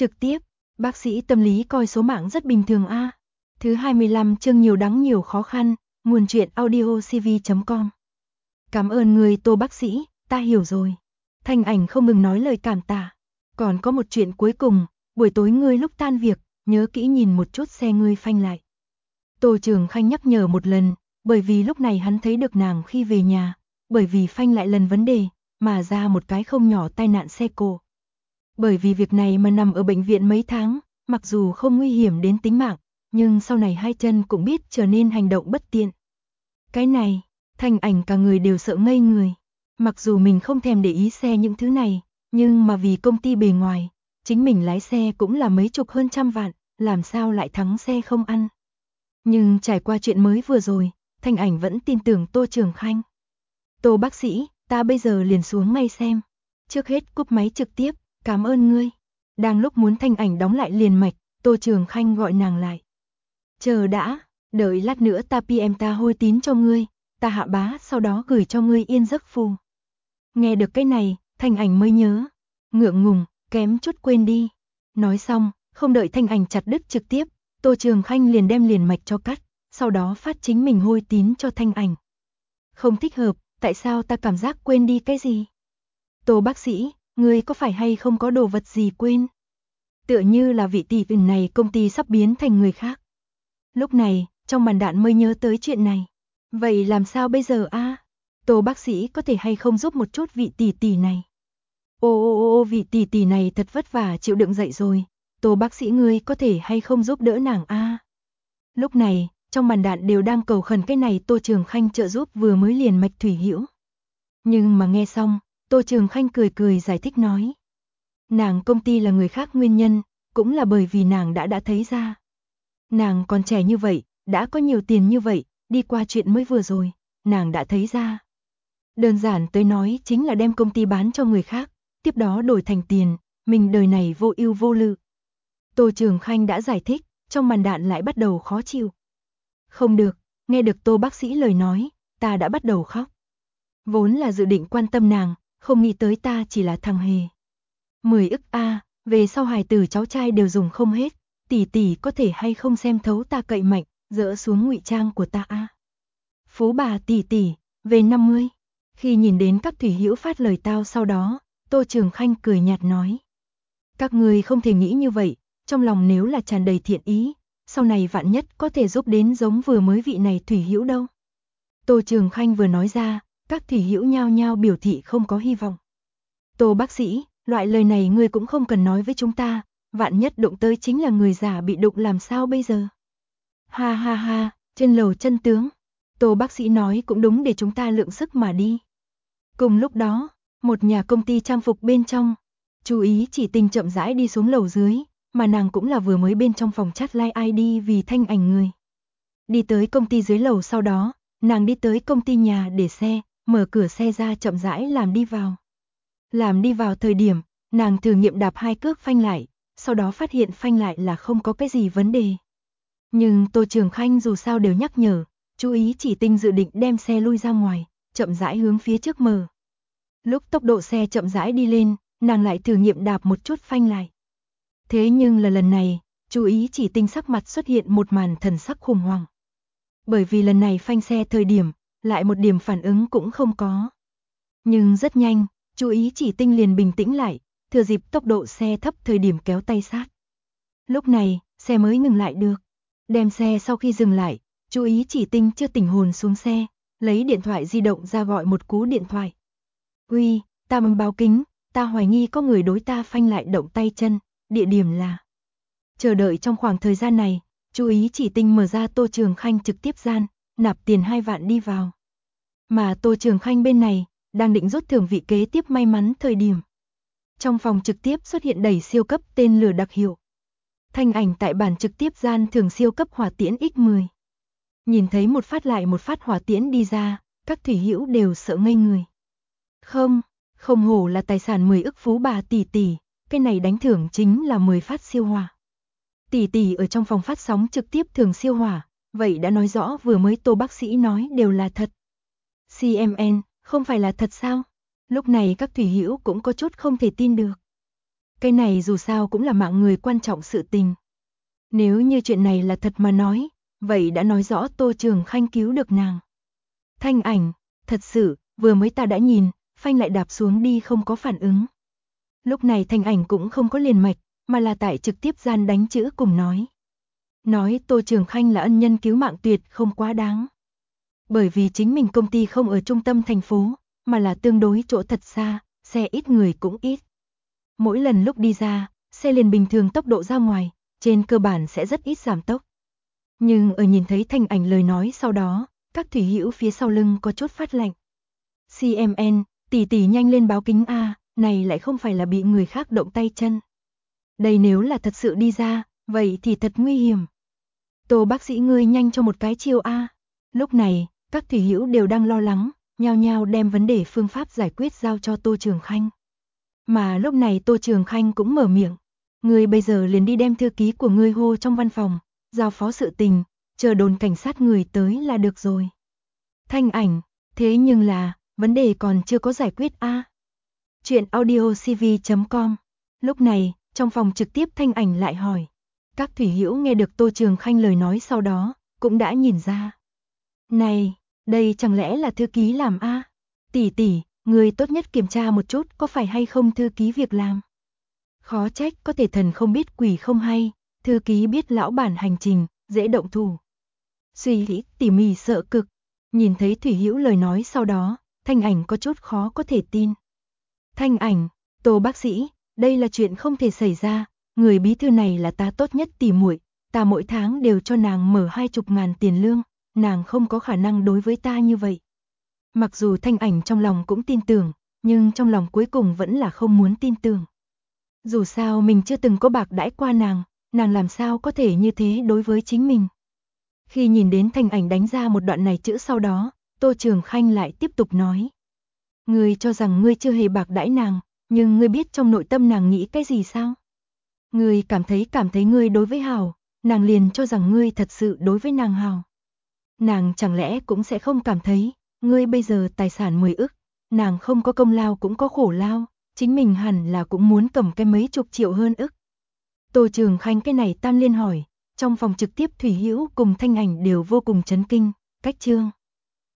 Trực tiếp, bác sĩ tâm lý coi số mạng rất bình thường a. Thứ 25 chương nhiều đắng nhiều khó khăn, nguồn truyện audiocv.com. Cảm ơn người Tô bác sĩ, ta hiểu rồi. Thanh Ảnh không ngừng nói lời cảm tạ. Còn có một chuyện cuối cùng, buổi tối ngươi lúc tan việc, nhớ kỹ nhìn một chút xe ngươi phanh lại. Tô Trường Khanh nhắc nhở một lần, bởi vì lúc này hắn thấy được nàng khi về nhà, bởi vì phanh lại lần vấn đề, mà ra một cái không nhỏ tai nạn xe cộ. Bởi vì việc này mà nằm ở bệnh viện mấy tháng, mặc dù không nguy hiểm đến tính mạng, nhưng sau này hai chân cũng biết trở nên hành động bất tiện. Cái này, Thanh Ảnh cả người đều sợ ngây người. Mặc dù mình không thèm để ý xe những thứ này, nhưng mà vì công ty bề ngoài, chính mình lái xe cũng là mấy chục hơn trăm vạn, làm sao lại thắng xe không ăn. Nhưng trải qua chuyện mới vừa rồi, Thanh Ảnh vẫn tin tưởng Tô Trường Khanh. Tô bác sĩ, ta bây giờ liền xuống ngay xem. Trước hết cúp máy trực tiếp, cảm ơn ngươi. Đang lúc muốn Thanh Ảnh đóng lại liền mạch, Tô Trường Khanh gọi nàng lại. Chờ đã, đợi lát nữa ta PM ta hôi tín cho ngươi, ta hạ bá sau đó gửi cho ngươi yên giấc phù. Nghe được cái này, Thanh Ảnh mới nhớ. Ngượng ngùng, kém chút quên đi. Nói xong, không đợi Thanh Ảnh chặt đứt trực tiếp, Tô Trường Khanh liền đem liền mạch cho cắt, sau đó phát chính mình hôi tín cho Thanh Ảnh. Không thích hợp, tại sao ta cảm giác quên đi cái gì? Tô bác sĩ, ngươi có phải hay không có đồ vật gì quên? Tựa như là vị tỷ tình này công ty sắp biến thành người khác. Lúc này, trong màn đạn mới nhớ tới chuyện này. Vậy làm sao bây giờ a? Tô bác sĩ có thể hay không giúp một chút vị tỷ tỷ này? Ô vị tỷ tỷ này thật vất vả chịu đựng dậy rồi. Tô bác sĩ ngươi có thể hay không giúp đỡ nàng a? Lúc này, trong màn đạn đều đang cầu khẩn cái này Tô Trường Khanh trợ giúp vừa mới liền mạch Thủy Hữu. Nhưng mà nghe xong, Tô Trường Khanh cười cười giải thích nói. Nàng công ty là người khác nguyên nhân, cũng là bởi vì nàng đã thấy ra. Nàng còn trẻ như vậy, đã có nhiều tiền như vậy, đi qua chuyện mới vừa rồi, nàng đã thấy ra. Đơn giản tới nói chính là đem công ty bán cho người khác, tiếp đó đổi thành tiền, mình đời này vô ưu vô lự. Tô Trường Khanh đã giải thích, trong màn đạn lại bắt đầu khó chịu. Không được, nghe được Tô bác sĩ lời nói, ta đã bắt đầu khóc. Vốn là dự định quan tâm nàng, không nghĩ tới ta chỉ là thằng hề. 10 ức a, về sau hài tử cháu trai đều dùng không hết, tỷ tỷ có thể hay không xem thấu ta cậy mạnh, dỡ xuống ngụy trang của ta a. Phú bà tỷ tỷ, về 50. Khi nhìn đến các Thủy Hữu phát lời tao sau đó, Tô Trường Khanh cười nhạt nói. Các người không thể nghĩ như vậy, trong lòng nếu là tràn đầy thiện ý, sau này vạn nhất có thể giúp đến giống vừa mới vị này Thủy Hữu đâu. Tô Trường Khanh vừa nói ra, các Thủy Hữu nhao nhao biểu thị không có hy vọng. Tô bác sĩ, loại lời này ngươi cũng không cần nói với chúng ta, vạn nhất đụng tới chính là người già bị đụng làm sao bây giờ. Ha ha ha, trên lầu chân tướng. Tô bác sĩ nói cũng đúng để chúng ta lượng sức mà đi. Cùng lúc đó, một nhà công ty trang phục bên trong, chú ý chỉ tình chậm rãi đi xuống lầu dưới, mà nàng cũng là vừa mới bên trong phòng chat live ID vì Thanh Ảnh người. Đi tới công ty dưới lầu sau đó, nàng đi tới công ty nhà để xe, mở cửa xe ra chậm rãi làm đi vào. Làm đi vào thời điểm, nàng thử nghiệm đạp 2 cước phanh lại, sau đó phát hiện phanh lại là không có cái gì vấn đề. Nhưng Tô Trường Khanh dù sao đều nhắc nhở, chú ý chỉ tình dự định đem xe lui ra ngoài, chậm rãi hướng phía trước mở. Lúc tốc độ xe chậm rãi đi lên, nàng lại thử nghiệm đạp một chút phanh lại. Thế nhưng là lần này, chú ý chỉ tình sắc mặt xuất hiện một màn thần sắc khủng hoảng. Bởi vì lần này phanh xe thời điểm, lại một điểm phản ứng cũng không có. Nhưng rất nhanh, chú ý chỉ tinh liền bình tĩnh lại, thừa dịp tốc độ xe thấp thời điểm kéo tay sát. Lúc này, xe mới ngừng lại được. Đem xe sau khi dừng lại, chú ý chỉ tinh chưa tỉnh hồn xuống xe, lấy điện thoại di động ra gọi một cú điện thoại. Uy, ta muốn báo kính, ta hoài nghi có người đối ta phanh lại động tay chân, địa điểm là. Chờ đợi trong khoảng thời gian này, chú ý chỉ tinh mở ra Tô Trường Khanh trực tiếp gian, nạp tiền 2 vạn đi vào. Mà Tô Trường Khanh bên này, đang định rút thưởng vị kế tiếp may mắn thời điểm. Trong phòng trực tiếp xuất hiện đẩy siêu cấp tên lửa đặc hiệu. Thanh Ảnh tại bản trực tiếp gian thưởng siêu cấp hỏa tiễn X10. Nhìn thấy một phát lại một phát hỏa tiễn đi ra, các Thủy Hữu đều sợ ngây người. Không hổ là tài sản 10 ức phú bà tỷ tỷ, cái này đánh thưởng chính là 10 phát siêu hỏa. Tỷ tỷ ở trong phòng phát sóng trực tiếp thưởng siêu hỏa, vậy đã nói rõ vừa mới Tô bác sĩ nói đều là thật. CMN, không phải là thật sao? Lúc này các Thủy Hữu cũng có chút không thể tin được. Cái này dù sao cũng là mạng người quan trọng sự tình. Nếu như chuyện này là thật mà nói, vậy đã nói rõ Tô Trường Khanh cứu được nàng. Thanh Ảnh, thật sự, vừa mới ta đã nhìn, phanh lại đạp xuống đi không có phản ứng. Lúc này Thanh Ảnh cũng không có liền mạch, mà là tại trực tiếp gian đánh chữ cùng nói. Nói Tô Trường Khanh là ân nhân cứu mạng tuyệt không quá đáng. Bởi vì chính mình công ty không ở trung tâm thành phố, mà là tương đối chỗ thật xa, xe ít người cũng ít. Mỗi lần lúc đi ra, xe liền bình thường tốc độ ra ngoài, trên cơ bản sẽ rất ít giảm tốc. Nhưng ở nhìn thấy Thanh Ảnh lời nói sau đó, các thủy hữu phía sau lưng có chút phát lạnh. CMN, tỷ tỷ nhanh lên báo kính A, này lại không phải là bị người khác động tay chân. Đây nếu là thật sự đi ra, vậy thì thật nguy hiểm. Tô bác sĩ ngươi nhanh cho một cái chiêu A. Lúc này, các thủy hữu đều đang lo lắng, nhao nhao đem vấn đề phương pháp giải quyết giao cho Tô Trường Khanh. Mà lúc này Tô Trường Khanh cũng mở miệng. Ngươi bây giờ liền đi đem thư ký của ngươi hô trong văn phòng, giao phó sự tình, chờ đồn cảnh sát người tới là được rồi. Thanh Ảnh, thế nhưng là, vấn đề còn chưa có giải quyết a. Chuyện audiocv.com. Lúc này, trong phòng trực tiếp Thanh Ảnh lại hỏi. Các thủy hữu nghe được Tô Trường Khanh lời nói sau đó, cũng đã nhìn ra. Này, đây chẳng lẽ là thư ký làm a? Tỷ tỷ, người tốt nhất kiểm tra một chút có phải hay không thư ký việc làm. Khó trách có thể thần không biết quỷ không hay, thư ký biết lão bản hành trình, dễ động thủ. Suy nghĩ tỉ mỉ sợ cực, nhìn thấy Thủy Hữu lời nói sau đó, Thanh Ảnh có chút khó có thể tin. Thanh Ảnh, Tô bác sĩ, đây là chuyện không thể xảy ra, người bí thư này là ta tốt nhất tỉ muội, ta mỗi tháng đều cho nàng mở 20.000 tiền lương, nàng không có khả năng đối với ta như vậy. Mặc dù Thanh Ảnh trong lòng cũng tin tưởng, nhưng trong lòng cuối cùng vẫn là không muốn tin tưởng. Dù sao mình chưa từng có bạc đãi qua nàng làm sao có thể như thế đối với chính mình. Khi nhìn đến Thanh Ảnh đánh ra một đoạn này chữ sau đó, Tô Trường Khanh lại tiếp tục nói. Ngươi cho rằng ngươi chưa hề bạc đãi nàng, nhưng ngươi biết trong nội tâm nàng nghĩ cái gì sao? Ngươi cảm thấy ngươi đối với Hào, nàng liền cho rằng ngươi thật sự đối với nàng hào. Nàng chẳng lẽ cũng sẽ không cảm thấy, ngươi bây giờ tài sản 10 ức, nàng không có công lao cũng có khổ lao, chính mình hẳn là cũng muốn cầm cái mấy chục triệu hơn ức. Tô Trường Khanh cái này tam liên hỏi, trong phòng trực tiếp Thủy Hữu cùng Thanh Ảnh đều vô cùng chấn kinh, cách chương.